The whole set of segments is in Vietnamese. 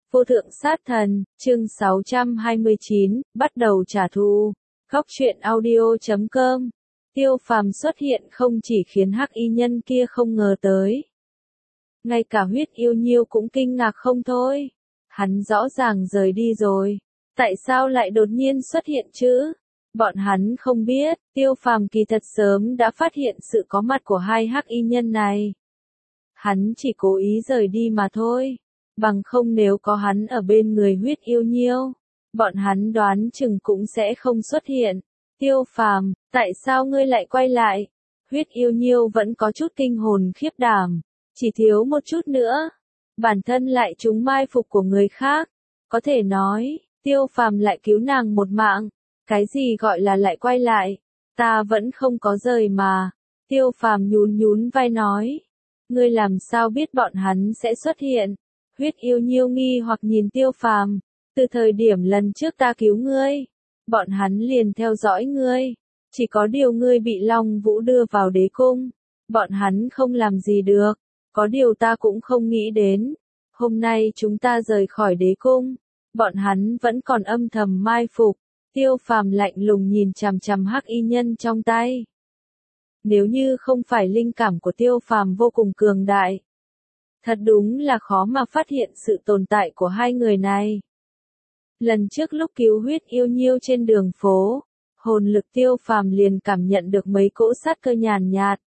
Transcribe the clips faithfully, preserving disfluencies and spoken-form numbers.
Vô thượng sát thần, chương sáu trăm hai mươi chín, bắt đầu trả thù. Góc truyện audio chấm com. Tiêu Phàm xuất hiện không chỉ khiến hắc y nhân kia không ngờ tới. Ngay cả Huyết Yêu Nhiêu cũng kinh ngạc không thôi. Hắn rõ ràng rời đi rồi. Tại sao lại đột nhiên xuất hiện chứ? Bọn hắn không biết, Tiêu Phàm kỳ thật sớm đã phát hiện sự có mặt của hai hắc y nhân này. Hắn chỉ cố ý rời đi mà thôi. Bằng không nếu có hắn ở bên người Huyết Yêu Nhiêu, bọn hắn đoán chừng cũng sẽ không xuất hiện. Tiêu Phàm, tại sao ngươi lại quay lại? Huyết Yêu Nhiêu vẫn có chút kinh hồn khiếp đảm, chỉ thiếu một chút nữa, bản thân lại trúng mai phục của người khác. Có thể nói, Tiêu Phàm lại cứu nàng một mạng. Cái gì gọi là lại quay lại? Ta vẫn không có rời mà. Tiêu Phàm nhún nhún vai nói. Ngươi làm sao biết bọn hắn sẽ xuất hiện? Huyết Yêu Nhiêu nghi hoặc nhìn Tiêu Phàm, từ thời điểm lần trước ta cứu ngươi, bọn hắn liền theo dõi ngươi, chỉ có điều ngươi bị Long Vũ đưa vào đế cung, bọn hắn không làm gì được, có điều ta cũng không nghĩ đến, hôm nay chúng ta rời khỏi đế cung, bọn hắn vẫn còn âm thầm mai phục. Tiêu Phàm lạnh lùng nhìn chằm chằm hắc y nhân trong tay. Nếu như không phải linh cảm của Tiêu Phàm vô cùng cường đại, thật đúng là khó mà phát hiện sự tồn tại của hai người này. Lần trước lúc cứu Huyết Yêu Nhiêu trên đường phố, hồn lực Tiêu Phàm liền cảm nhận được mấy cỗ sát cơ nhàn nhạt.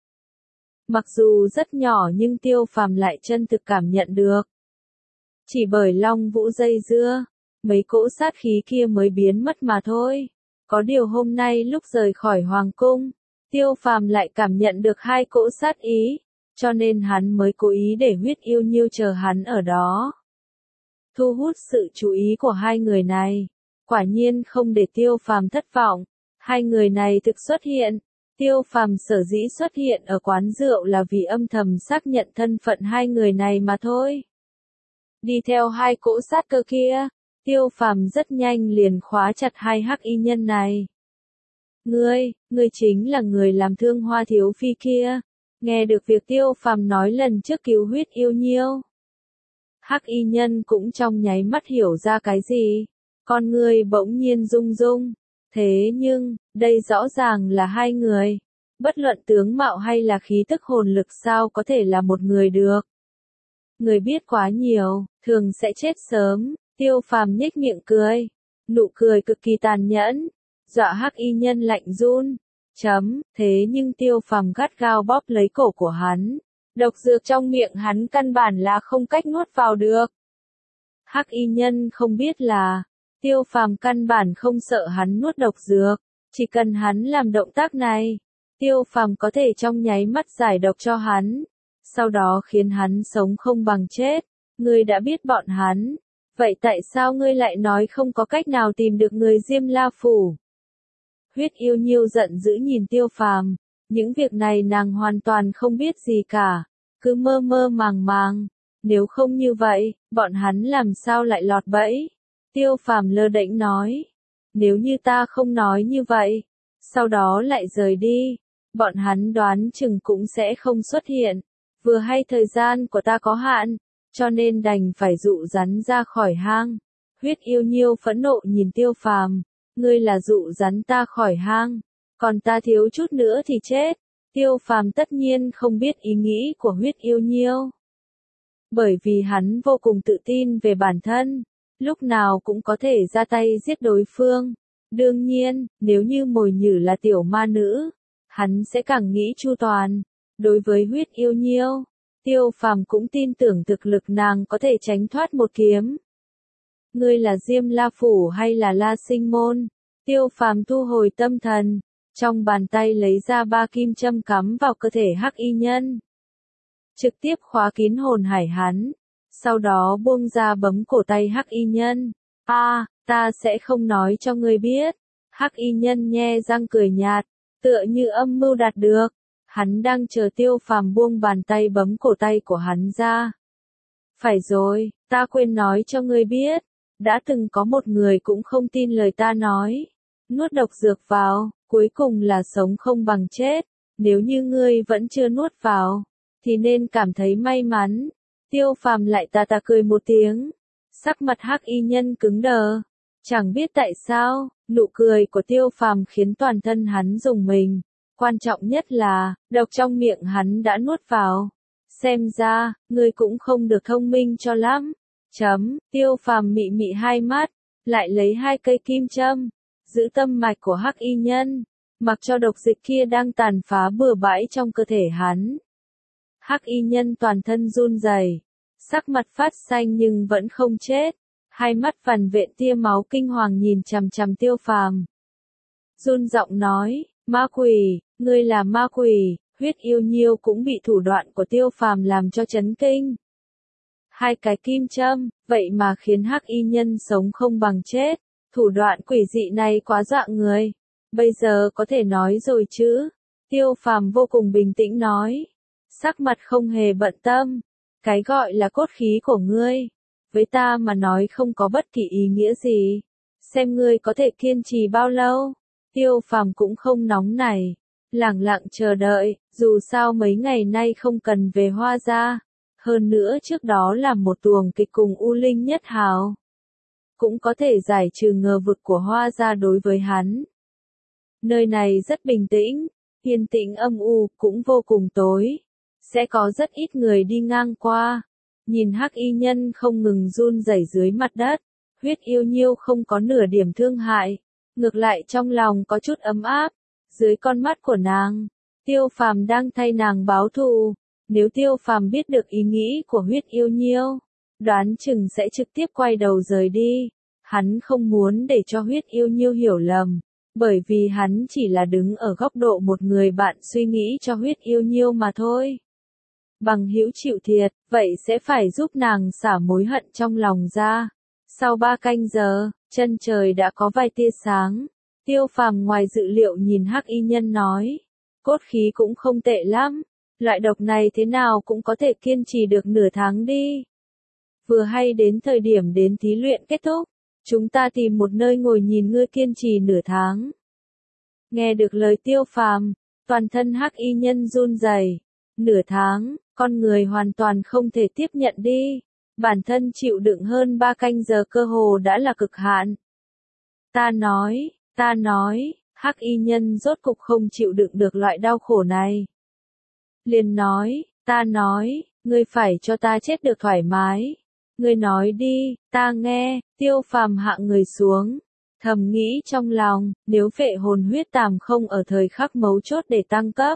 Mặc dù rất nhỏ nhưng Tiêu Phàm lại chân thực cảm nhận được. Chỉ bởi Long Vũ dây dưa, mấy cỗ sát khí kia mới biến mất mà thôi. Có điều hôm nay lúc rời khỏi Hoàng Cung, Tiêu Phàm lại cảm nhận được hai cỗ sát ý. Cho nên hắn mới cố ý để Huyết Yêu Nhiêu chờ hắn ở đó. Thu hút sự chú ý của hai người này. Quả nhiên không để Tiêu Phàm thất vọng. Hai người này thực xuất hiện. Tiêu Phàm sở dĩ xuất hiện ở quán rượu là vì âm thầm xác nhận thân phận hai người này mà thôi. Đi theo hai cỗ sát cơ kia, Tiêu Phàm rất nhanh liền khóa chặt hai hắc y nhân này. Ngươi, ngươi chính là người làm thương Hoa thiếu phi kia. Nghe được việc Tiêu Phàm nói lần trước cứu Huyết Yêu Nhiêu, hắc y nhân cũng trong nháy mắt hiểu ra cái gì, con người bỗng nhiên rung rung. Thế nhưng, đây rõ ràng là hai người, bất luận tướng mạo hay là khí tức hồn lực sao có thể là một người được. Người biết quá nhiều, thường sẽ chết sớm. Tiêu Phàm nhếch miệng cười, nụ cười cực kỳ tàn nhẫn, dọa hắc y nhân lạnh run. Chấm, thế nhưng Tiêu Phàm gắt gao bóp lấy cổ của hắn. Độc dược trong miệng hắn căn bản là không cách nuốt vào được. Hắc y nhân không biết là, Tiêu Phàm căn bản không sợ hắn nuốt độc dược. Chỉ cần hắn làm động tác này, Tiêu Phàm có thể trong nháy mắt giải độc cho hắn. Sau đó khiến hắn sống không bằng chết. Ngươi đã biết bọn hắn. Vậy tại sao ngươi lại nói không có cách nào tìm được người Diêm La Phủ? Huyết Yêu Nhiêu giận dữ nhìn Tiêu Phàm, những việc này nàng hoàn toàn không biết gì cả, cứ mơ mơ màng màng, nếu không như vậy, bọn hắn làm sao lại lọt bẫy? Tiêu Phàm lơ đễnh nói, nếu như ta không nói như vậy, sau đó lại rời đi, bọn hắn đoán chừng cũng sẽ không xuất hiện, vừa hay thời gian của ta có hạn, cho nên đành phải dụ rắn ra khỏi hang. Huyết Yêu Nhiêu phẫn nộ nhìn Tiêu Phàm. Ngươi là dụ rắn ta khỏi hang, còn ta thiếu chút nữa thì chết. Tiêu Phàm tất nhiên không biết ý nghĩ của Huyết Yêu Nhiêu. Bởi vì hắn vô cùng tự tin về bản thân, lúc nào cũng có thể ra tay giết đối phương. Đương nhiên, nếu như mồi nhử là tiểu ma nữ, hắn sẽ càng nghĩ chu toàn. Đối với Huyết Yêu Nhiêu, Tiêu Phàm cũng tin tưởng thực lực nàng có thể tránh thoát một kiếm. Ngươi là Diêm La Phủ hay là La Sinh Môn? Tiêu Phàm thu hồi tâm thần, trong bàn tay lấy ra ba kim châm cắm vào cơ thể hắc y nhân. Trực tiếp khóa kín hồn hải hắn, sau đó buông ra bấm cổ tay hắc y nhân. A, à, ta sẽ không nói cho ngươi biết. Hắc y nhân nhe răng cười nhạt, tựa như âm mưu đạt được. Hắn đang chờ Tiêu Phàm buông bàn tay bấm cổ tay của hắn ra. Phải rồi, ta quên nói cho ngươi biết. Đã từng có một người cũng không tin lời ta nói. Nuốt độc dược vào, cuối cùng là sống không bằng chết. Nếu như ngươi vẫn chưa nuốt vào, thì nên cảm thấy may mắn. Tiêu Phàm lại tà tà cười một tiếng. Sắc mặt hắc y nhân cứng đờ. Chẳng biết tại sao, nụ cười của Tiêu Phàm khiến toàn thân hắn rùng mình. Quan trọng nhất là, độc trong miệng hắn đã nuốt vào. Xem ra, ngươi cũng không được thông minh cho lắm. Chấm, Tiêu Phàm mị mị hai mắt, lại lấy hai cây kim châm, giữ tâm mạch của hắc y nhân, mặc cho độc dịch kia đang tàn phá bừa bãi trong cơ thể hắn. Hắc y nhân toàn thân run rẩy, sắc mặt phát xanh nhưng vẫn không chết, hai mắt vằn vện tia máu kinh hoàng nhìn chằm chằm Tiêu Phàm. Run giọng nói, ma quỷ, ngươi là ma quỷ. Huyết yêu nhiêu cũng bị thủ đoạn của Tiêu Phàm làm cho chấn kinh. Hai cái kim châm, vậy mà khiến hắc y nhân sống không bằng chết. Thủ đoạn quỷ dị này quá dọa người. Bây giờ có thể nói rồi chứ? Tiêu Phàm vô cùng bình tĩnh nói. Sắc mặt không hề bận tâm. Cái gọi là cốt khí của ngươi, với ta mà nói không có bất kỳ ý nghĩa gì. Xem ngươi có thể kiên trì bao lâu. Tiêu Phàm cũng không nóng nảy. Lẳng lặng chờ đợi, dù sao mấy ngày nay không cần về Hoa Gia. Hơn nữa trước đó là một tuồng kịch cùng U Linh Nhất Hào. Cũng có thể giải trừ ngờ vực của Hoa Gia đối với hắn. Nơi này rất bình tĩnh, yên tĩnh âm u, cũng vô cùng tối. Sẽ có rất ít người đi ngang qua. Nhìn hắc y nhân không ngừng run rẩy dưới mặt đất. Huyết yêu nhiêu không có nửa điểm thương hại. Ngược lại trong lòng có chút ấm áp. Dưới con mắt của nàng, Tiêu Phàm đang thay nàng báo thù. Nếu Tiêu Phàm biết được ý nghĩ của huyết yêu nhiêu, đoán chừng sẽ trực tiếp quay đầu rời đi. Hắn không muốn để cho huyết yêu nhiêu hiểu lầm, bởi vì hắn chỉ là đứng ở góc độ một người bạn suy nghĩ cho huyết yêu nhiêu mà thôi. Bằng hữu chịu thiệt, vậy sẽ phải giúp nàng xả mối hận trong lòng ra. Sau ba canh giờ, chân trời đã có vài tia sáng. Tiêu Phàm ngoài dự liệu nhìn hắc y nhân nói, cốt khí cũng không tệ lắm, loại độc này thế nào cũng có thể kiên trì được nửa tháng đi. Vừa hay đến thời điểm đến thí luyện kết thúc, chúng ta tìm một nơi ngồi nhìn ngươi kiên trì nửa tháng. Nghe được lời Tiêu Phàm, toàn thân hắc y nhân run rẩy. Nửa tháng, con người hoàn toàn không thể tiếp nhận đi. Bản thân chịu đựng hơn ba canh giờ cơ hồ đã là cực hạn. Ta nói, ta nói, hắc y nhân rốt cục không chịu đựng được loại đau khổ này. Liền nói, ta nói, ngươi phải cho ta chết được thoải mái. Ngươi nói đi, ta nghe. Tiêu Phàm hạ người xuống, thầm nghĩ trong lòng, nếu phệ hồn huyết tàm không ở thời khắc mấu chốt để tăng cấp,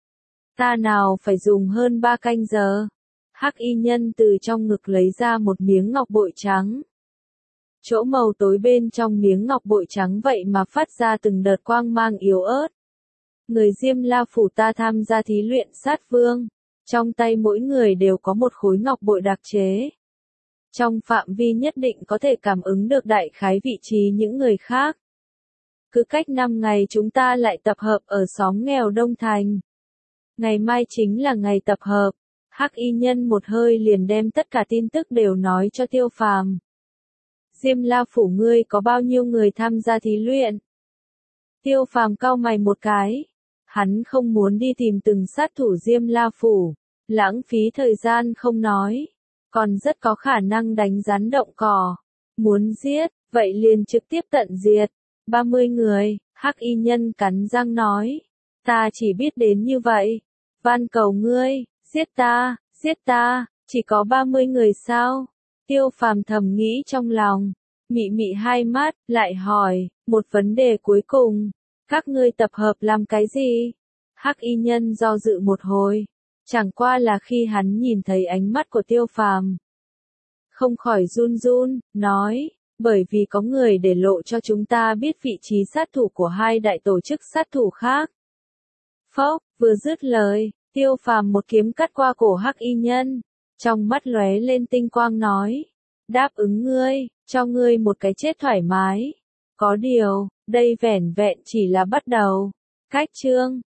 ta nào phải dùng hơn ba canh giờ. Hắc y nhân từ trong ngực lấy ra một miếng ngọc bội trắng. Chỗ màu tối bên trong miếng ngọc bội trắng vậy mà phát ra từng đợt quang mang yếu ớt. Người Diêm La phủ ta tham gia thí luyện sát vương, trong tay mỗi người đều có một khối ngọc bội đặc chế. Trong phạm vi nhất định có thể cảm ứng được đại khái vị trí những người khác. Cứ cách năm ngày chúng ta lại tập hợp ở xóm nghèo Đông Thành. Ngày mai chính là ngày tập hợp. Hắc y nhân một hơi liền đem tất cả tin tức đều nói cho Tiêu Phàm. Diêm La phủ ngươi có bao nhiêu người tham gia thí luyện? Tiêu Phàm cau mày một cái. Hắn không muốn đi tìm từng sát thủ Diêm La phủ, lãng phí thời gian không nói, còn rất có khả năng đánh rắn động cỏ. Muốn giết, vậy liền trực tiếp tận diệt. ba mươi người, hắc y nhân cắn răng nói. Ta chỉ biết đến như vậy. Van cầu ngươi, giết ta, giết ta, chỉ có ba mươi người sao? Tiêu Phàm thầm nghĩ trong lòng, mị mị hai mắt, lại hỏi, một vấn đề cuối cùng, các ngươi tập hợp làm cái gì? Hắc y nhân do dự một hồi, chẳng qua là khi hắn nhìn thấy ánh mắt của Tiêu Phàm, không khỏi run run, nói, bởi vì có người để lộ cho chúng ta biết vị trí sát thủ của hai đại tổ chức sát thủ khác. Phốc, vừa dứt lời, Tiêu Phàm một kiếm cắt qua cổ hắc y nhân, trong mắt lóe lên tinh quang nói, đáp ứng ngươi, cho ngươi một cái chết thoải mái. Có điều, đây vẻn vẹn chỉ là bắt đầu. Cách chương